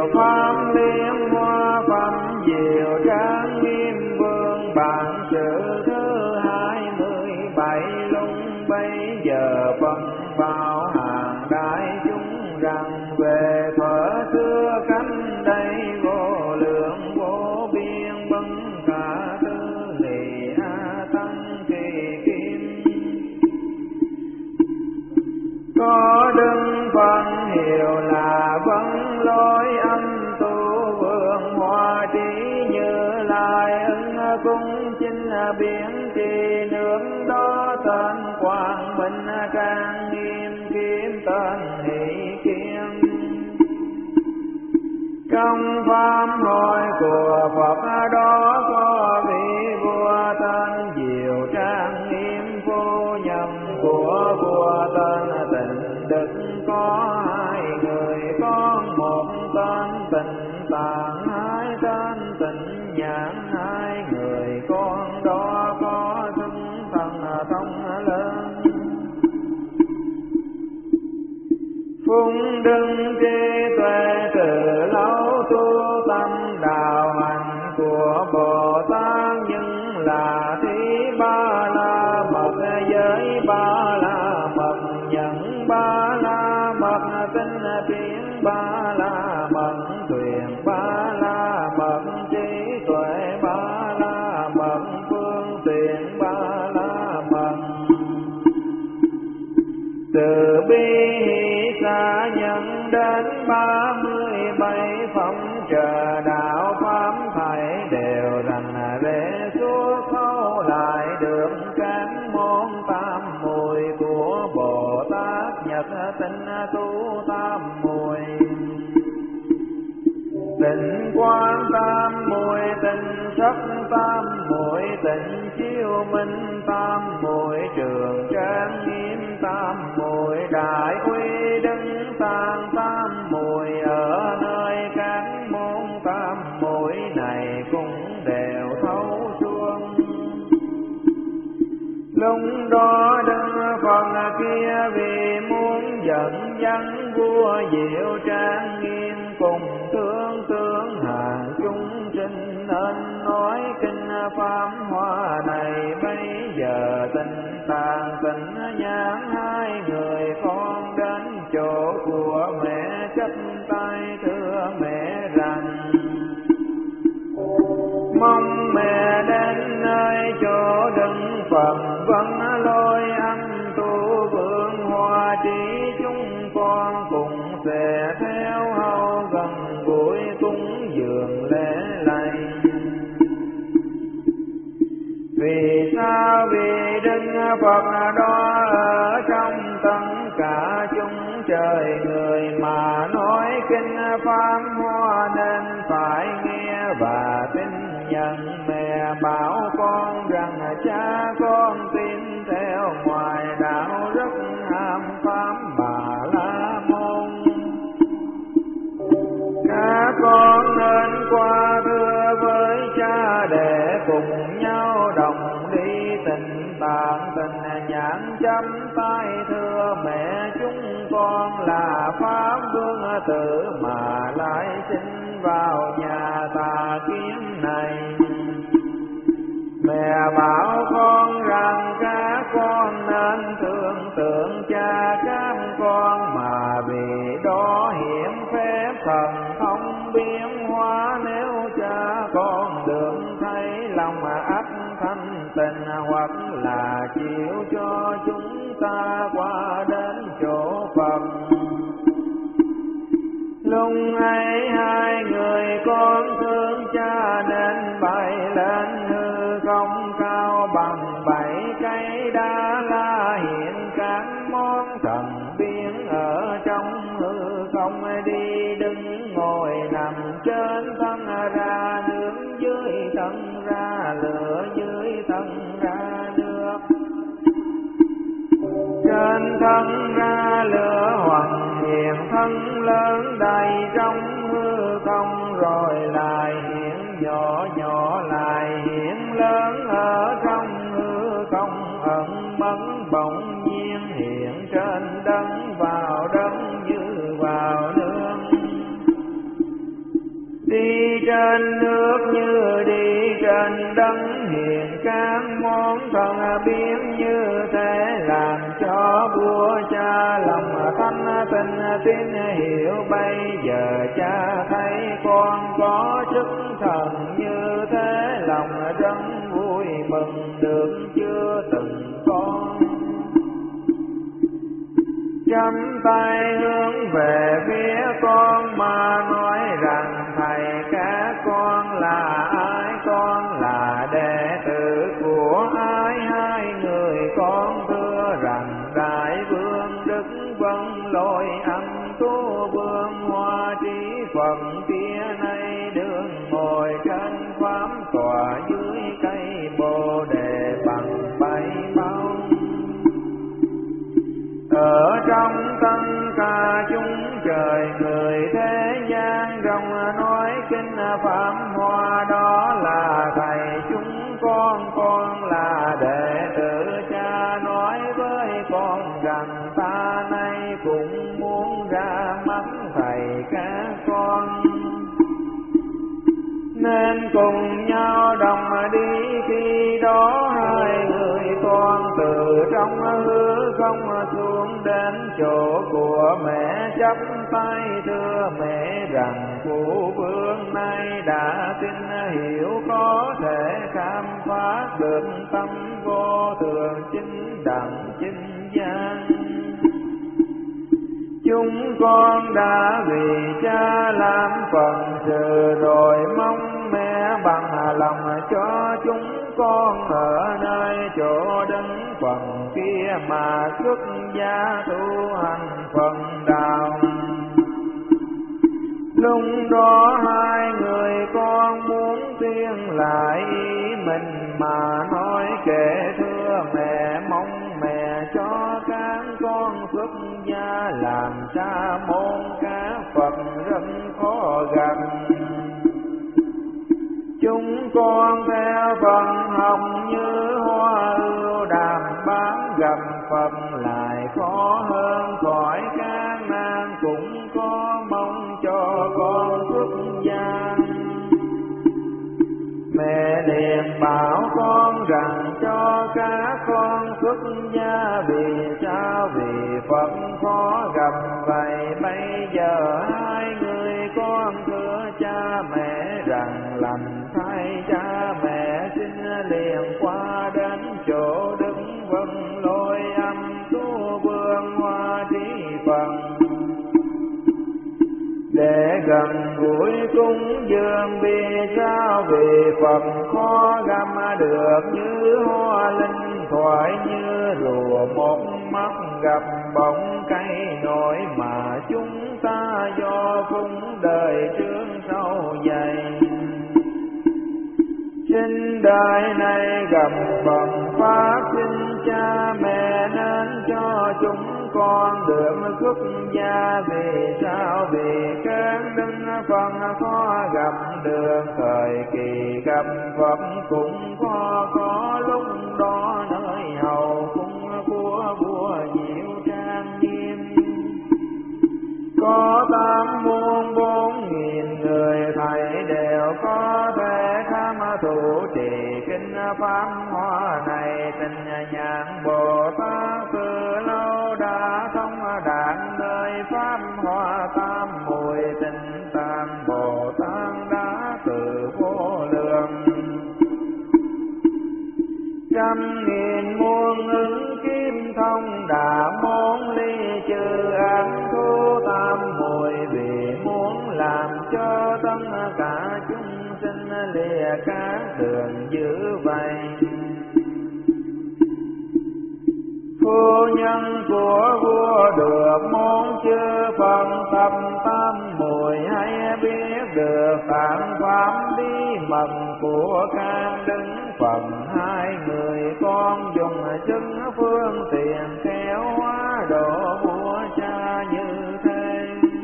pháp liên hoa phẩm diệu trang nghiêm vương bản sự thứ 27 lúc bấy giờ phân bao hàng đại chúng rằng về thuở xưa cánh đây vô lượng vô biên bấn cả tư lì a tăng kỳ kim có đức phân hiệu là vấn lối âm tu vương hoa trí Như Lai ứng cung chinh biển trì nước đó tên quang minh trang nghiêm kiếm tên hỷ kiên trong pháp hội của Phật đó có vị vua tên Diệu trang nghiêm phu nhân của vua tên Tịnh Đức có 2 người con một tên Tịnh Tạng 2 tên Tịnh Nhãn 2 người con đó có xưng thần thông lớn phung đức trí tuệ từ lâu tu tâm đạo hạnh của Bồ Tát nhưng là thí ba la mật giới ba la mật nhận ba la mật tinh tiến ba la mật thuyền ba la mật trí tuệ ba la mật phương tiện ba la mật từ bi xa nhân đến 37 phẩm trợ đạo pháp thảy đều rành rẽ suốt thấu lại được các môn tam muội của Bồ Tát Nhật tinh tu tam muội tịnh quán tam muội tịnh sắc tam muội tịnh chiếu minh tam muội trường trang nghiêm tam muội đại uy đứng tam tam muội ở nơi các môn tam muội này cũng đều thấu suốt lúc đó Đức Phật kia vì muốn dẫn dắt vua Diệu trang nghiêm cùng thương tương hàng chúng sinh nên nói kinh pháp hoa này bây giờ Tịnh Tạng Tịnh Nhãn 2 người con đến chỗ của mẹ chắp tay thưa mẹ rằng mong mẹ đến nơi chỗ Đức Phật vẫn lôi ăn tu vương hoa trí chúng con cùng sẽ theo hầu gần gũi cúng dường lễ lạy. Vì sao? Vì Đức Phật đó ở trong tất cả chúng trời người mà nói kinh pháp hoa nên phải nghe và tin nhận. Mẹ bảo con rằng cha con tin theo ngoài đạo rất ham pháp Bà La Môn. Các con nên qua thưa với cha để cùng nhau đồng đi Tịnh Tạng Tịnh Nhãn chắp tay thưa mẹ chúng con là pháp vương tử mà lại sinh vào nhà tà kiến này. Mẹ bảo con rằng các con nên tưởng tượng cha các con mà vì đó hiển phép thần thông biến hóa. Nếu cha con được thấy lòng ắt thanh tịnh hoặc là chịu cho chúng ta qua đến chỗ Phật. Lúc ấy 2 người con thương cha nên bay lên hư không cao bằng 7 cây đa la, hiện các món thần biến ở trong hư không, đi đứng ngồi nằm trên thân ra nước, dưới thân ra lửa, dưới thân ra nước, trên thân ra lửa hoành hiện thân lớn đầy trong hư không, rồi lại hiện nhỏ nhỏ lại hiện lớn ở trong hư không, ẩn mất bỗng nhiên hiện trên đất, vào đất như vào nước. danh đấng hiền các món thần biến như thế, làm cho vua cha lòng thánh tình tín hiểu. Bây giờ cha thấy con có sức thần như thế, lòng rất vui mừng được chưa từng có. Chắp tay hướng về phía con mà nói rằng thầy các con là ai, con là đệ tử của ai. Hai người con thưa rằng đại vương Đức Vân Lôi Âm Tú Vương Hoa Trí Phật kia nay đương ngồi trên pháp tọa dưới cây bồ đề bằng bảy bao. Ở trong tất cả chúng trời người thế gian rộng nói kinh pháp hoa, đó là thầy chúng con là đệ tử. Cha nói với con rằng ta nay cũng muốn ra mắt thầy các con, nên cùng nhau đồng đi. Khi đó hai người con từ trong hư không xuống đến chỗ của mẹ, chắp tay thưa mẹ rằng phụ vương nay đã tin hiểu, có thể khám phá được tâm vô thường chính đẳng chính gian. Chúng con đã vì cha làm phần sự rồi, mong mẹ bằng lòng cho chúng con ở nơi chỗ đứng phần kia mà xuất gia tu hành phần đạo. Lúc đó hai người con muốn tuyên lại ý mình mà nói kể thưa mẹ, mong mẹ cho các con xuất gia làm sa môn các Phật rất khó gặp. Chúng con theo phần học như hoa ưu đàm bám gặp Phật lại khó hơn khỏi các nan, cũng có mong cho con xuất gia. Mẹ liền bảo con rằng cho các con xuất gia. Vì sao? Vì Phật khó gặp vậy. Bây giờ hai người con thưa cha mẹ rằng lành thay cha mẹ xin liền qua đến chỗ Đức Vân Lôi Âm Tú Vương Hoa Trí Phật để gần gũi cúng dường. Vì sao? Vì Phật khó gặp được như hoa linh thoại, như rùa một mắt gặp bóng cây nổi, mà chúng ta do phúng đời trước sau dày. Xin đời này gặp Phật Pháp, xin cha mẹ nên cho chúng con được xuất gia. Vì sao? Vì các đức Phật khó gặp được, thời kỳ gặp Phật cũng có lúc đó nơi hầu cung của vua Diệu trang nghiêm. Có 84000 người thầy đều có thể tham thủ trì kinh pháp hoa này. Tình nhãn Bồ Tát từ lâu đã thông đạt nơi pháp hoa tam muội. Tình tạng Bồ Tát đã từ vô lượng 100.000 muôn ứng kim thông đã môn ly trừ ác thu tam muội. Vì muốn làm cho tất cả chúng sinh lìa các đường dữ vậy. Phu nhân của vua được môn chư Phật tập tam muội, hay biết được tạng pháp bí mật của các đức Phật. Hai người con dùng chứng phương tiện khéo hóa độ vua cha như thế,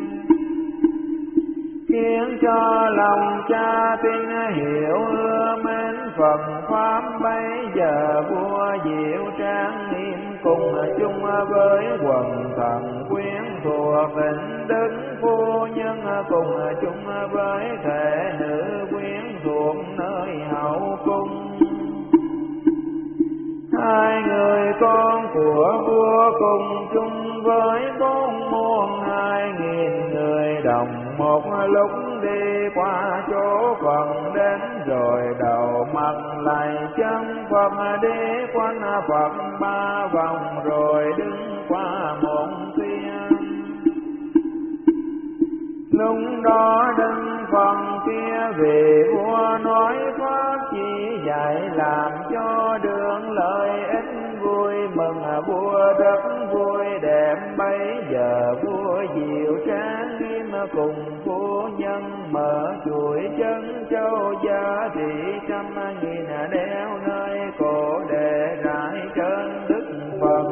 khiến cho lòng cha tin hiểu ưa mến Phật Pháp. Bây giờ vua Diệu trang nghiêm cùng chung với quần thần quyến thuộc Tịnh Đức Phu Nhân, cùng chung với thể nữ quyến thuộc nơi hậu cung. Hai người con của vua cùng chung với 4.200.000 người đồng một lúc đi qua chỗ Phật đến, rồi đầu mặt lạy chân Phật, đi quanh Phật 3 vòng rồi đứng qua một thiên. Lúc đó đứng phần kia vì vua nói pháp chỉ dạy làm cho đường lợi ích, vui mừng vua rất vui đẹp. Bấy giờ vua Diệu Tráng Nghiêm cùng phu nhân mở chuỗi chân châu giá trị 100.000 đeo nơi cổ để rải trên Đức Phật.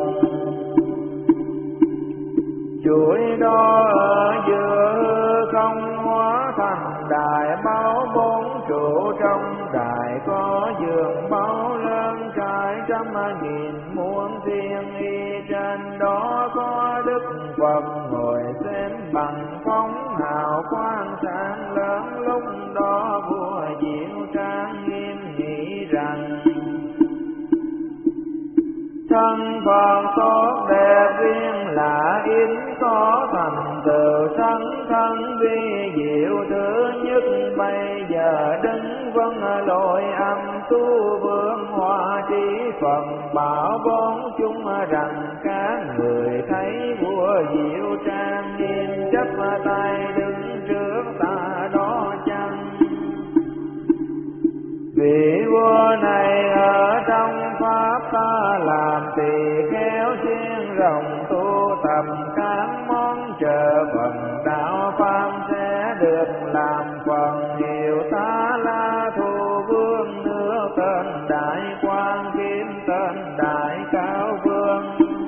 Chuỗi đó ở giữa không hóa thành đài báo 4 trụ, trong đài có giường báo lớn trải 100.000 muôn thiên y, trên đó có Đức Phật ngồi xem bằng phóng hào quang sáng lớn. Lúc đó vua Diệu Tráng Nghiêm nghĩ rằng thân Phật tốt đẹp riêng lạ ít có thành tựu sanh thân vi diệu thứ nhất. Bây giờ đứng vâng lội âm tu vương Hoa Trí Phật bảo 4 chúng rằng các người thấy vua Diệu Tráng Nghiêm chắp tay đứng trước ta đó chăng? Vị vua này ở trong pháp ta làm tỳ khéo xuyên rồng tu tập các món trợ phần đạo pháp sẽ được làm phần nhiều. Ta La Thu Vương nước tên Đại Quang Kim tên Đại Cao Vương.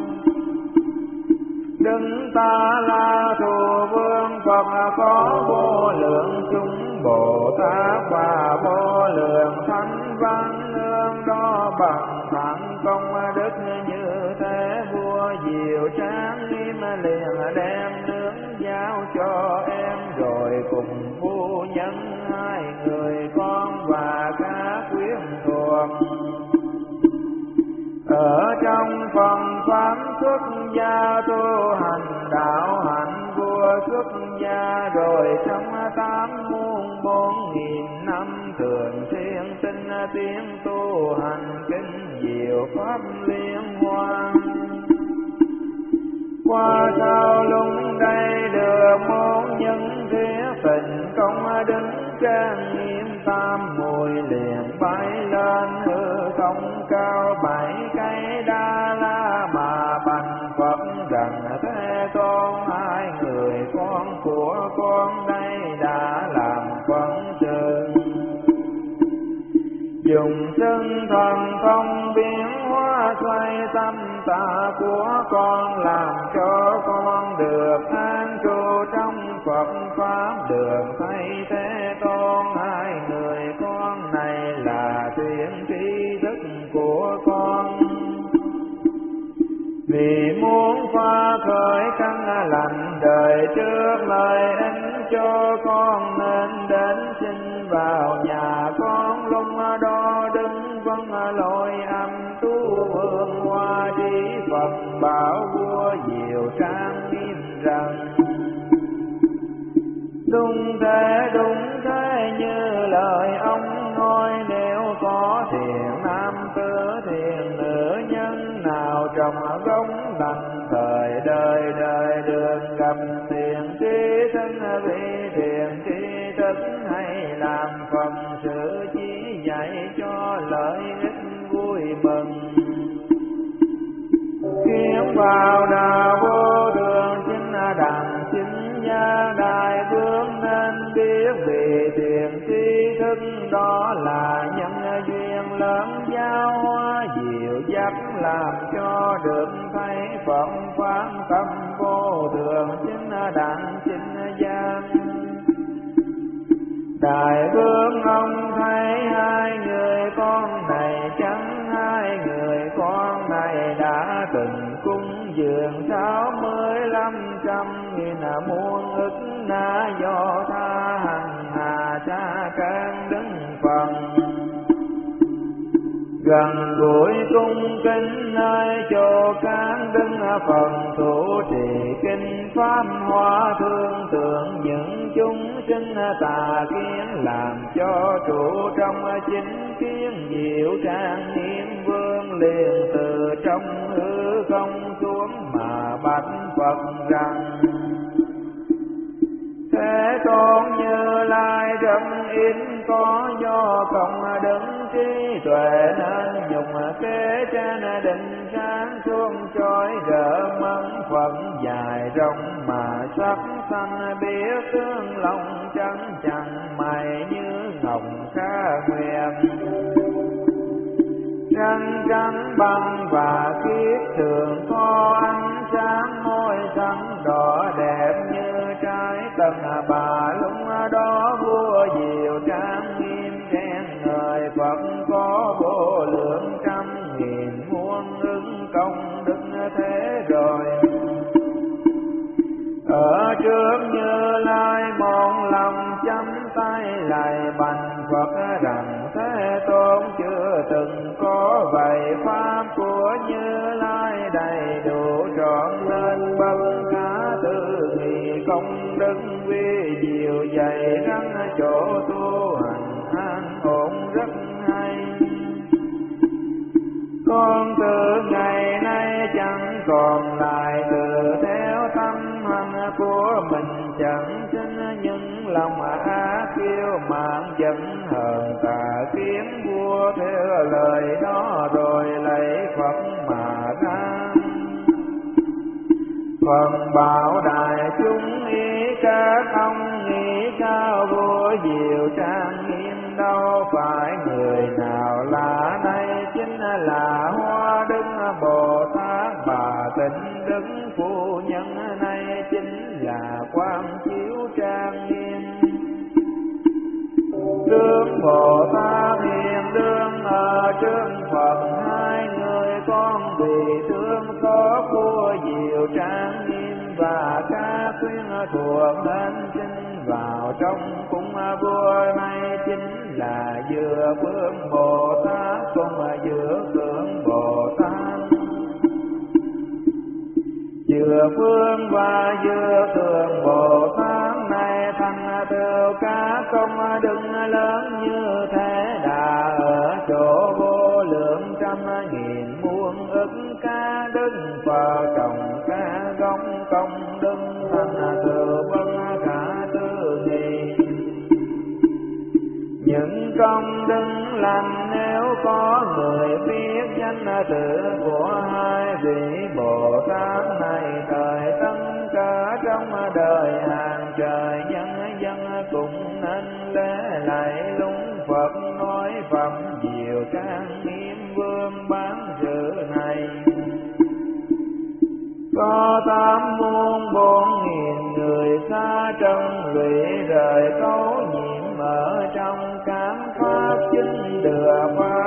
Đứng Ta La Thu Vương Phật có vô lượng chúng Bồ Tát và vô lượng thánh văn nương đó bằng thẳng công đức như thế. Vua Diệu Tráng Nghiêm liền đem nướng giao cho em, rồi cùng phu nhân 2 người con và các quyến thuộc. Ở trong phần pháp xuất gia tu hành đạo hạnh, vua xuất gia rồi trong 8 muôn 4.000 năm thường xuyên tinh tiến tu hành kinh diệu pháp liên hoa. Qua sau lúc đây được môn nhân thiết tình công đứng trang nghiêm tam mùi liền bay lên hư không cao 7 cây đa la mà bạch Phật rằng Thế Tôn 2 người con của con đây đã làm phận sự. Dùng xưng thần thông biến hóa xoay tâm tạ của con, làm cho con được an trụ trong Phật pháp, được thấy Thế Tôn 2 người con này là tuyển tri thức của con. Vì muốn phá khởi căn lành đời trước lời ân cho con, nên đến xin vào nhà con. Lúc đó đứng vâng lội âm tu vương Hoa Trí Phật bảo vua Diệu Tráng Nghiêm rằng đúng thế như lời ông nói. Nếu có thiện nam tử thiện nữ nhân nào trồng gốc lành, thời đời đời đường gặp thiện trí thân vị thiện trí thức, hay làm phần sự chỉ dạy cho lợi ích vui mừng. Khiến vào đạo vô thường chính đẳng chính gia đại vương, nên biết vì thiện tri thức đó là nhân duyên lớn giao hóa diệu dắt, làm cho được thấy Phật pháp tâm vô thường chính đẳng chính gia. Đại vương ông thấy 2 người con này chẳng 2 người con này đã từng cúng dường 65.000 muôn ức na do tha hằng hà cha trang đứng phần. Gần gũi cung kính nơi chỗ cán đứng phần thủ trì kinh pháp hoa, thương tượng những chúng sinh tà kiến, làm cho trụ trong chính kiến diệu trang nghiêm. Vương liền từ trong hư không xuống mà bạch Phật rằng: Thế Tôn Như Lai rất ít có do công đức trí tuệ, nên dùng kế trên định sáng suông trôi rỡ mẫn Phật dài rộng mà sắc xanh biết tướng lòng trắng chẳng mày như ngọc sa nguyệt. Trăng trắng băng và kiết thường có ánh sáng, môi xanh đỏ đẹp như trái tầng bà lúc đó vua diệu trang nghiêm khen ngợi Phật có vô lượng trăm nghìn muôn ứng công đức thế rồi. Ở trước Như Lai một lòng chắp tay lạy bạch Phật rằng: Thế Tôn chưa từng có vậy pháp của Như Lai đầy đủ trọn lên bất khả tư nghị, công đức vi diệu dày răng chỗ tu hành an ổn rất hay. Con từ ngày nay chẳng còn lại từ theo tâm hành của mình, chẳng sinh những lòng ác kiêu mạn giận hờn tà, khiến vua theo lời đó rồi lấy Phật mà ra. Phần bảo đại chúng ý các ông nghĩ sao vua diệu trang nghiêm, đâu phải người nào lạ đây chính là Hoa Đức Bồ Tát. Bà Tịnh Đức phu nhân này chính là Quang Chiếu trang nghiêm. Tướng Bồ Tát hiền đương ở trước Phật, hai người con vì thương xót vua diệu trang nghiêm, và các quyến thuộc nên sinh vào trong cung vua này chính là Dược Phương Bồ Tát cùng Dược Tượng Bồ Tát. Dược Phương và Dược Tượng Bồ Tát này thành tựu các công đức lớn như thế, đã ở chỗ vô lượng trăm nghìn muôn ức ca đức Phật, trồng ca gốc công đức thành tựu bất khả tư nghị. Những công đức lành nếu có người biết danh tự của hai vị Bồ Tát này, thời tất cả trong đời hàng trời nhân dân cũng nên lễ lạy lúng Phật, nói phẩm diệu trang nghiêm vương bán sự này. Có 84.000 người xa trong lụy rời cấu nhiễm, ở trong cám pháp chính đưa pháp